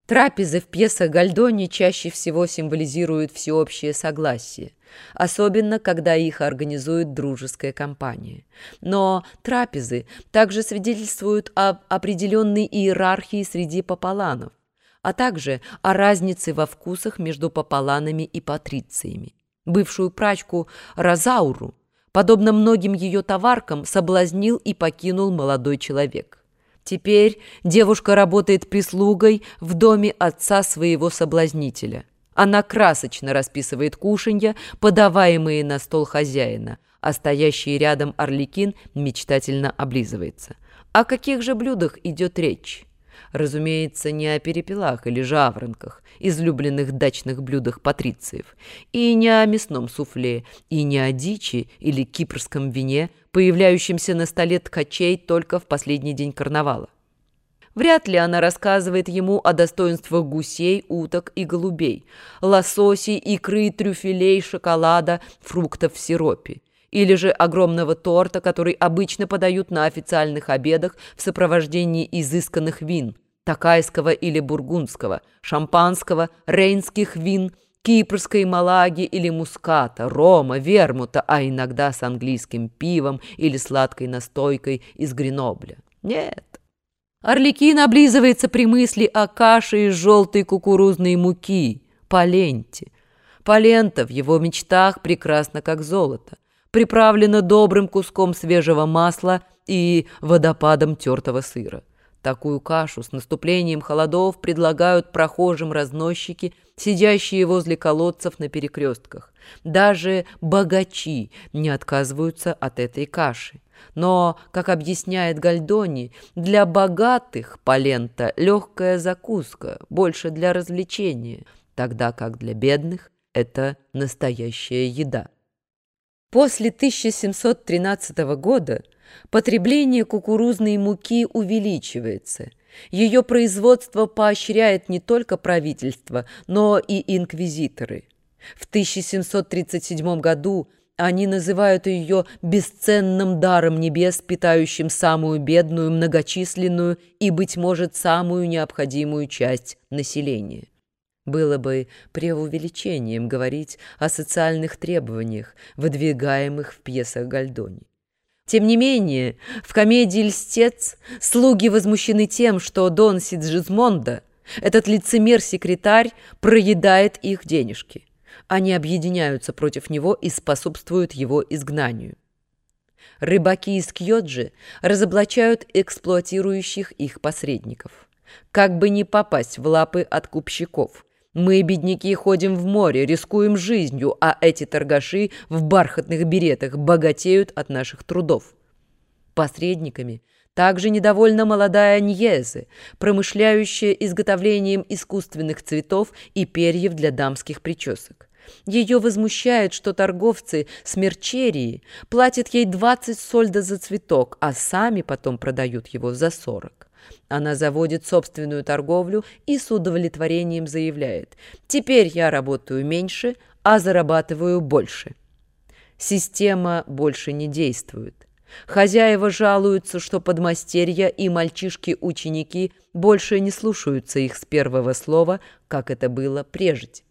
Трапезы в пьесах Гольдони чаще всего символизируют всеобщее согласие, особенно когда их организует дружеская компания. Но трапезы также свидетельствуют об определенной иерархии среди пополанов, а также о разнице во вкусах между пополанами и патрициями. Бывшую прачку Розауру, подобно многим ее товаркам, соблазнил и покинул молодой человек. Теперь девушка работает прислугой в доме отца своего соблазнителя. Она красочно расписывает кушанья, подаваемые на стол хозяина, а стоящий рядом Арлекин мечтательно облизывается. О каких же блюдах идет речь? Разумеется, не о перепелах или жаворонках, излюбленных дачных блюдах патрициев, и не о мясном суфле, и не о дичи или кипрском вине, появляющемся на столе ткачей только в последний день карнавала. Вряд ли она рассказывает ему о достоинствах гусей, уток и голубей, лососей, икры, трюфелей, шоколада, фруктов в сиропе, или же огромного торта, который обычно подают на официальных обедах в сопровождении изысканных вин, токайского или бургундского, шампанского, рейнских вин, кипрской малаги или муската, рома, вермута, а иногда с английским пивом или сладкой настойкой из Гренобля. Нет. Арлекин облизывается при мысли о каше из желтой кукурузной муки, паленте. Палента в его мечтах прекрасна как золото, приправлена добрым куском свежего масла и водопадом тертого сыра. Такую кашу с наступлением холодов предлагают прохожим разносчики, сидящие возле колодцев на перекрестках. Даже богачи не отказываются от этой каши. Но, как объясняет Гольдони, для богатых палента – легкая закуска, больше для развлечения, тогда как для бедных – это настоящая еда. После 1713 года потребление кукурузной муки увеличивается. Ее производство поощряет не только правительство, но и инквизиторы. В 1737 году они называют ее бесценным даром небес, питающим самую бедную, многочисленную и, быть может, самую необходимую часть населения. Было бы преувеличением говорить о социальных требованиях, выдвигаемых в пьесах Гольдони. Тем не менее, в комедии «Льстец» слуги возмущены тем, что Дон Сиджисмондо, этот лицемер-секретарь, проедает их денежки. Они объединяются против него и способствуют его изгнанию. Рыбаки из Кьоджи разоблачают эксплуатирующих их посредников. Как бы не попасть в лапы откупщиков. Мы, бедняки, ходим в море, рискуем жизнью, а эти торгаши в бархатных беретах богатеют от наших трудов. Посредниками также недовольна молодая Ньезе, промышляющая изготовлением искусственных цветов и перьев для дамских причесок. Ее возмущает, что торговцы с Мерчерии платят ей 20 сольдо за цветок, а сами потом продают его за 40. Она заводит собственную торговлю и с удовлетворением заявляет: «Теперь я работаю меньше, а зарабатываю больше». Система больше не действует. Хозяева жалуются, что подмастерья и мальчишки-ученики больше не слушаются их с первого слова, как это было прежде.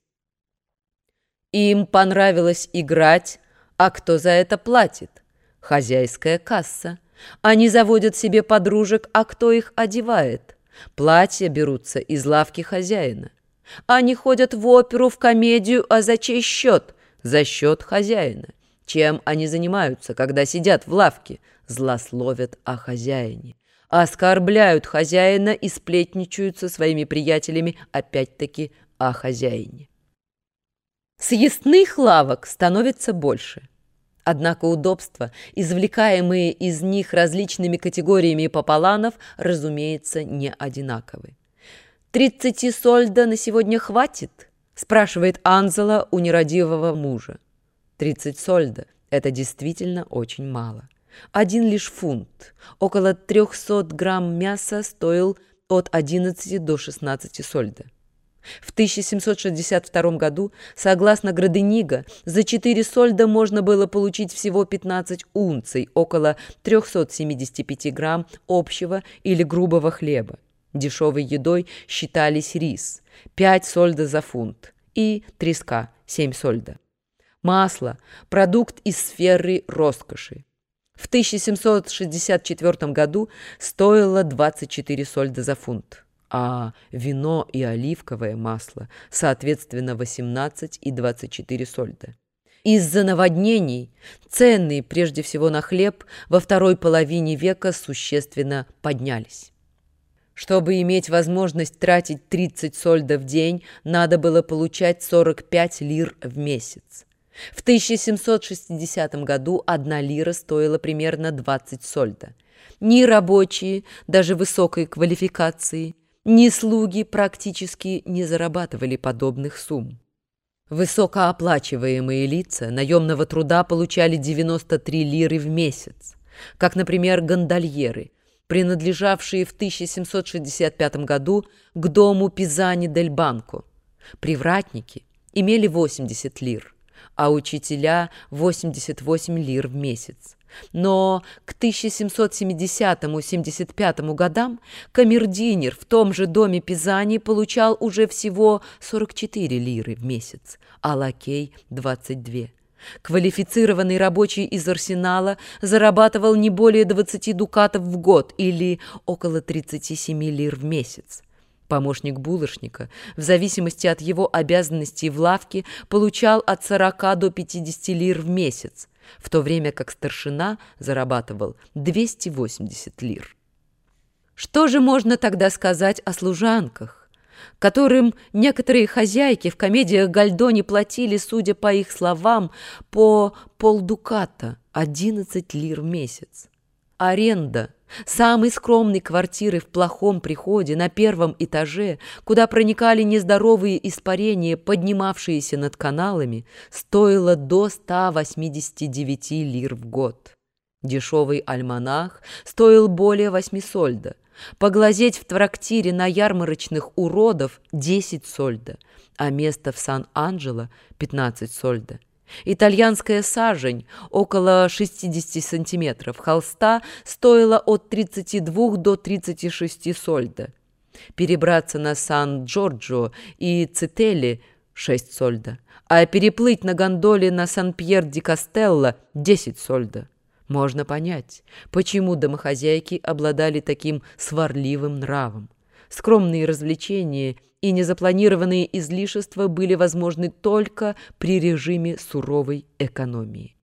Им понравилось играть, а кто за это платит? Хозяйская касса. Они заводят себе подружек, а кто их одевает? Платья берутся из лавки хозяина. Они ходят в оперу, в комедию, а за чей счет? За счет хозяина. Чем они занимаются, когда сидят в лавке? Злословят о хозяине. Оскорбляют хозяина и сплетничают со своими приятелями опять-таки о хозяине. Съестных лавок становится больше. Однако удобства, извлекаемые из них различными категориями пополанов, разумеется, не одинаковы. 30 сольдо на сегодня хватит?» – спрашивает Анзела у нерадивого мужа. 30 сольдо – это действительно очень мало. Один лишь фунт, около 300 грамм мяса, стоил от 11 до 16 сольдо. В 1762 году, согласно Градениго, за 4 сольдо можно было получить всего 15 унций, около 375 грамм общего или грубого хлеба. Дешевой едой считались рис – 5 сольдо за фунт и треска – 7 сольдо. Масло – продукт из сферы роскоши. В 1764 году стоило 24 сольдо за фунт, а вино и оливковое масло, соответственно, 18 и 24 сольдо. Из-за наводнений цены, прежде всего на хлеб, во второй половине века существенно поднялись. Чтобы иметь возможность тратить 30 сольдо в день, надо было получать 45 лир в месяц. В 1760 году 1 лира стоила примерно 20 сольдо. Ни рабочие, даже высокой квалификации, ни слуги практически не зарабатывали подобных сумм. Высокооплачиваемые лица наемного труда получали 93 лиры в месяц, как, например, гондольеры, принадлежавшие в 1765 году к дому Пизани-дель-Банко. Привратники имели 80 лир, а учителя – 88 лир в месяц. Но к 1770-75 годам камердинер в том же доме Пизани получал уже всего 44 лиры в месяц, а лакей – 22. Квалифицированный рабочий из арсенала зарабатывал не более 20 дукатов в год или около 37 лир в месяц. Помощник булочника, в зависимости от его обязанностей в лавке, получал от 40 до 50 лир в месяц, в то время как старшина зарабатывал 280 лир. Что же можно тогда сказать о служанках, которым некоторые хозяйки в комедиях Гальдони платили, судя по их словам, по полдуката, 11 лир в месяц? Аренда самой скромной квартиры в плохом приходе на первом этаже, куда проникали нездоровые испарения, поднимавшиеся над каналами, стоила до 189 лир в год. Дешевый альманах стоил более 8 сольдо. Поглазеть в трактире на ярмарочных уродов – 10 сольдо, а место в Сан-Анджело – 15 сольдо. Итальянская сажень, около 60 сантиметров холста, стоила от 32 до 36 сольдо. Перебраться на Сан-Джорджо и Цители – 6 сольдо, а переплыть на гондоле на Сан-Пьер-ди-Кастелло – 10 сольдо. Можно понять, почему домохозяйки обладали таким сварливым нравом. Скромные развлечения и незапланированные излишества были возможны только при режиме суровой экономии.